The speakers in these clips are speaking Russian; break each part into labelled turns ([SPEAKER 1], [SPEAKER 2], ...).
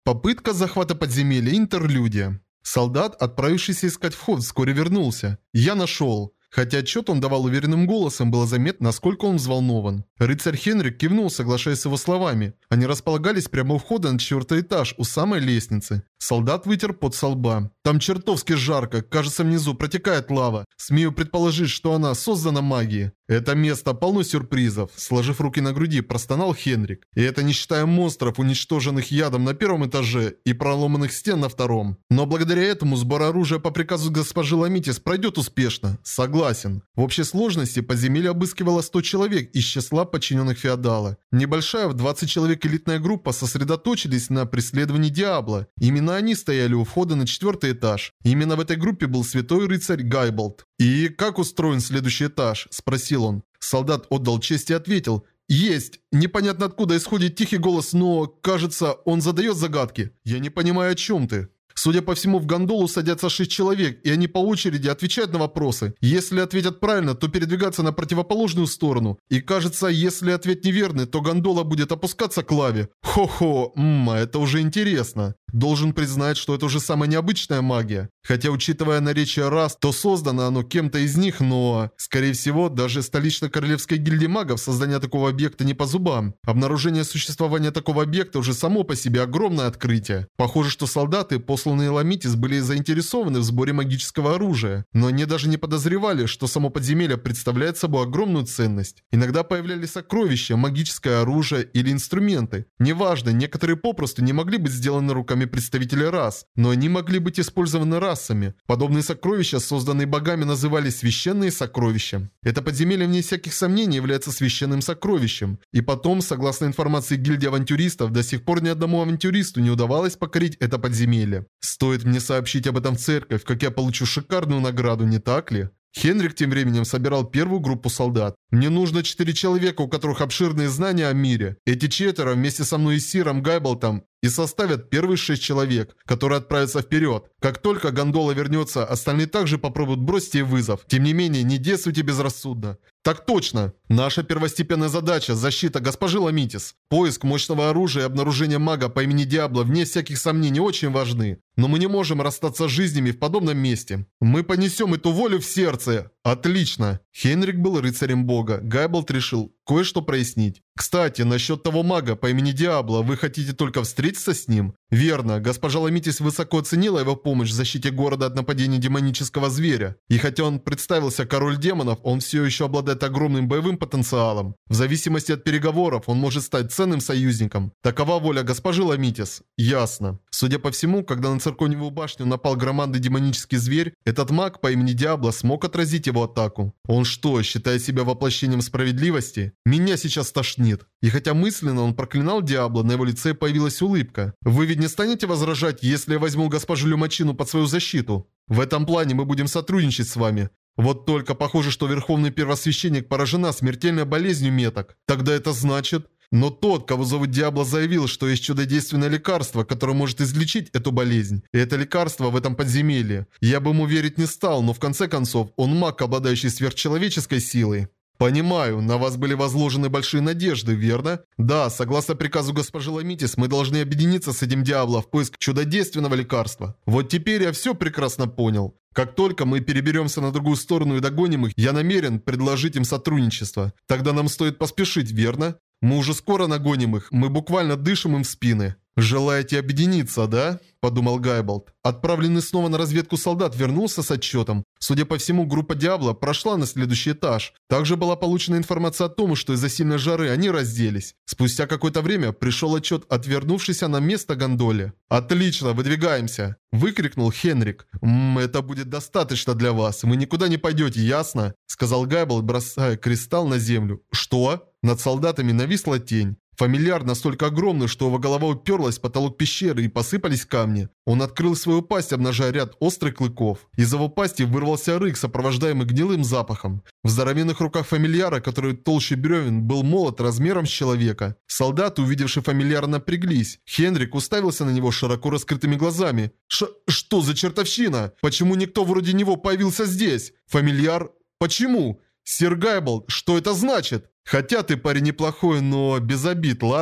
[SPEAKER 1] Попытка захвата подземелья. Интерлюдия. Солдат, отправившийся искать вход, вскоре вернулся. Я нашел. Хотя отчет он давал уверенным голосом, было заметно, насколько он взволнован. Рыцарь Хенрик кивнул, соглашаясь с его словами. Они располагались прямо у входа на 4-й этаж, у самой лестницы. Солдат вытер пот со лба. Там чертовски жарко, кажется, внизу протекает лава. Смею предположить, что она создана магией. Это место полно сюрпризов. Сложив руки на груди, простонал Хенрик. И это не считая монстров, уничтоженных ядом на 1-м этаже и проломанных стен на 2-м. Но благодаря этому сбор оружия по приказу госпожи Ламитис пройдет успешно. Согласен. В общей сложности подземелье обыскивало 100 человек из числа подчиненных феодала. Небольшая в 20 человек элитная группа сосредоточились на преследовании Диабло. Именно они стояли у входа на 4-й этаж. Именно в этой группе был святой рыцарь Гайболт. «И как устроен следующий этаж?» – спросил он. Солдат отдал честь и ответил: «Есть! Непонятно откуда исходит тихий голос, но, кажется, он задает загадки. Я не понимаю, о чем ты». Судя по всему, в гондолу садятся 6 человек, и они по очереди отвечают на вопросы. Если ответят правильно, то передвигаться на противоположную сторону. И кажется, если ответ неверный, то гондола будет опускаться к лаве. Хо-хо, это уже интересно. Должен признать, что это уже самая необычная магия. Хотя, учитывая наречие рас, то создано оно кем-то из них, но... Скорее всего, даже столично-королевской гильдии магов создание такого объекта не по зубам. Обнаружение существования такого объекта уже само по себе огромное открытие. Похоже, что солдаты, посланные Ламитис, были заинтересованы в сборе магического оружия. Но они даже не подозревали, что само подземелье представляет собой огромную ценность. Иногда появлялись сокровища, магическое оружие или инструменты. Неважно, некоторые попросту не могли быть сделаны руками представителей рас, но они могли быть использованы расами. Подобные сокровища, созданные богами, назывались священные сокровища. Это подземелье, вне всяких сомнений, является священным сокровищем. И потом, согласно информации гильдии авантюристов, до сих пор ни одному авантюристу не удавалось покорить это подземелье. Стоит мне сообщить об этом в церковь, как я получу шикарную награду, не так ли? Хенрик тем временем собирал первую группу солдат. «Мне нужно 4 человека, у которых обширные знания о мире. Эти 4 вместе со мной и Сиром Гайболтом и составят первые 6 человек, которые отправятся вперед. Как только гондола вернется, остальные также попробуют бросить ей вызов. Тем не менее, не действуйте безрассудно». «Так точно. Наша первостепенная задача – защита госпожи Ламитис. Поиск мощного оружия и обнаружение мага по имени Диабло вне всяких сомнений очень важны. Но мы не можем расстаться с жизнями в подобном месте. Мы понесем эту волю в сердце». «Отлично». Хенрик был рыцарем бога. Гайболт решил кое-что прояснить. «Кстати, насчет того мага по имени Диабло, вы хотите только встретиться с ним?» «Верно. Госпожа Ламитис высоко оценила его помощь в защите города от нападения демонического зверя. И хотя он представился король демонов, он все еще обладает огромным боевым потенциалом. В зависимости от переговоров, он может стать ценным союзником. Такова воля госпожи Ламитис». «Ясно». Судя по всему, когда на церковную башню напал громадный демонический зверь, этот маг по имени Диабло смог отразить его атаку. Он что, считает себя воплощением справедливости? Меня сейчас тошнит. И хотя мысленно он проклинал Диабло, на его лице появилась улыбка. «Вы ведь не станете возражать, если я возьму госпожу Люмачину под свою защиту? В этом плане мы будем сотрудничать с вами». Вот только похоже, что верховный первосвященник поражена смертельной болезнью меток. Тогда это значит... Но тот, кого зовут Диабло, заявил, что есть чудодейственное лекарство, которое может излечить эту болезнь. И это лекарство в этом подземелье. Я бы ему верить не стал, но в конце концов, он маг, обладающий сверхчеловеческой силой. «Понимаю, на вас были возложены большие надежды, верно?» «Да, согласно приказу госпожи Ламитис, мы должны объединиться с этим Диабло в поиск чудодейственного лекарства. Вот теперь я все прекрасно понял. Как только мы переберемся на другую сторону и догоним их, я намерен предложить им сотрудничество. Тогда нам стоит поспешить, верно? Мы уже скоро нагоним их, мы буквально дышим им в спины». «Желаете объединиться, да?» – подумал Гайболт. Отправленный снова на разведку солдат вернулся с отчетом. Судя по всему, группа Диабло прошла на следующий этаж. Также была получена информация о том, что из-за сильной жары они разделись. Спустя какое-то время пришел отчет от вернувшейся на место гондоле. «Отлично, выдвигаемся!» – выкрикнул Хенрик. «Это будет достаточно для вас. Вы никуда не пойдете, ясно?» – сказал Гайболт, бросая кристалл на землю. «Что?» Над солдатами нависла тень. Фамильяр настолько огромный, что его голова уперлась в потолок пещеры и посыпались камни. Он открыл свою пасть, обнажая ряд острых клыков. Из его пасти вырвался рык, сопровождаемый гнилым запахом. В здоровенных руках фамильяра, который толще бревен, был молот размером с человека. Солдаты, увидевшие фамильяра, напряглись. Хенрик уставился на него широко раскрытыми глазами. «Что за чертовщина? Почему никто вроде него появился здесь? Фамильяр? Почему? Сир Гайболт, что это значит? Хотя ты парень неплохой, но без обид, ладно?»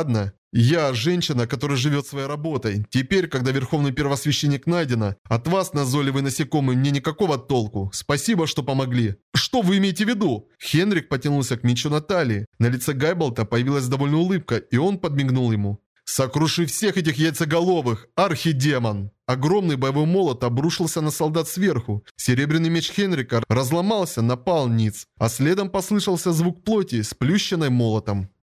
[SPEAKER 1] Я женщина, которая живет своей работой. Теперь, когда Верховный Первосвященник найдено, от вас, назойливые насекомые, мне никакого толку. Спасибо, что помогли. Что вы имеете в виду? Хенрик потянулся к мечу Натальи. На лице Гайболта появилась довольная улыбка, и он подмигнул ему. «Сокруши всех этих яйцеголовых, архидемон!» Огромный боевой молот обрушился на солдат сверху. Серебряный меч Хенрика разломался, напал ниц, а следом послышался звук плоти, сплющенной молотом.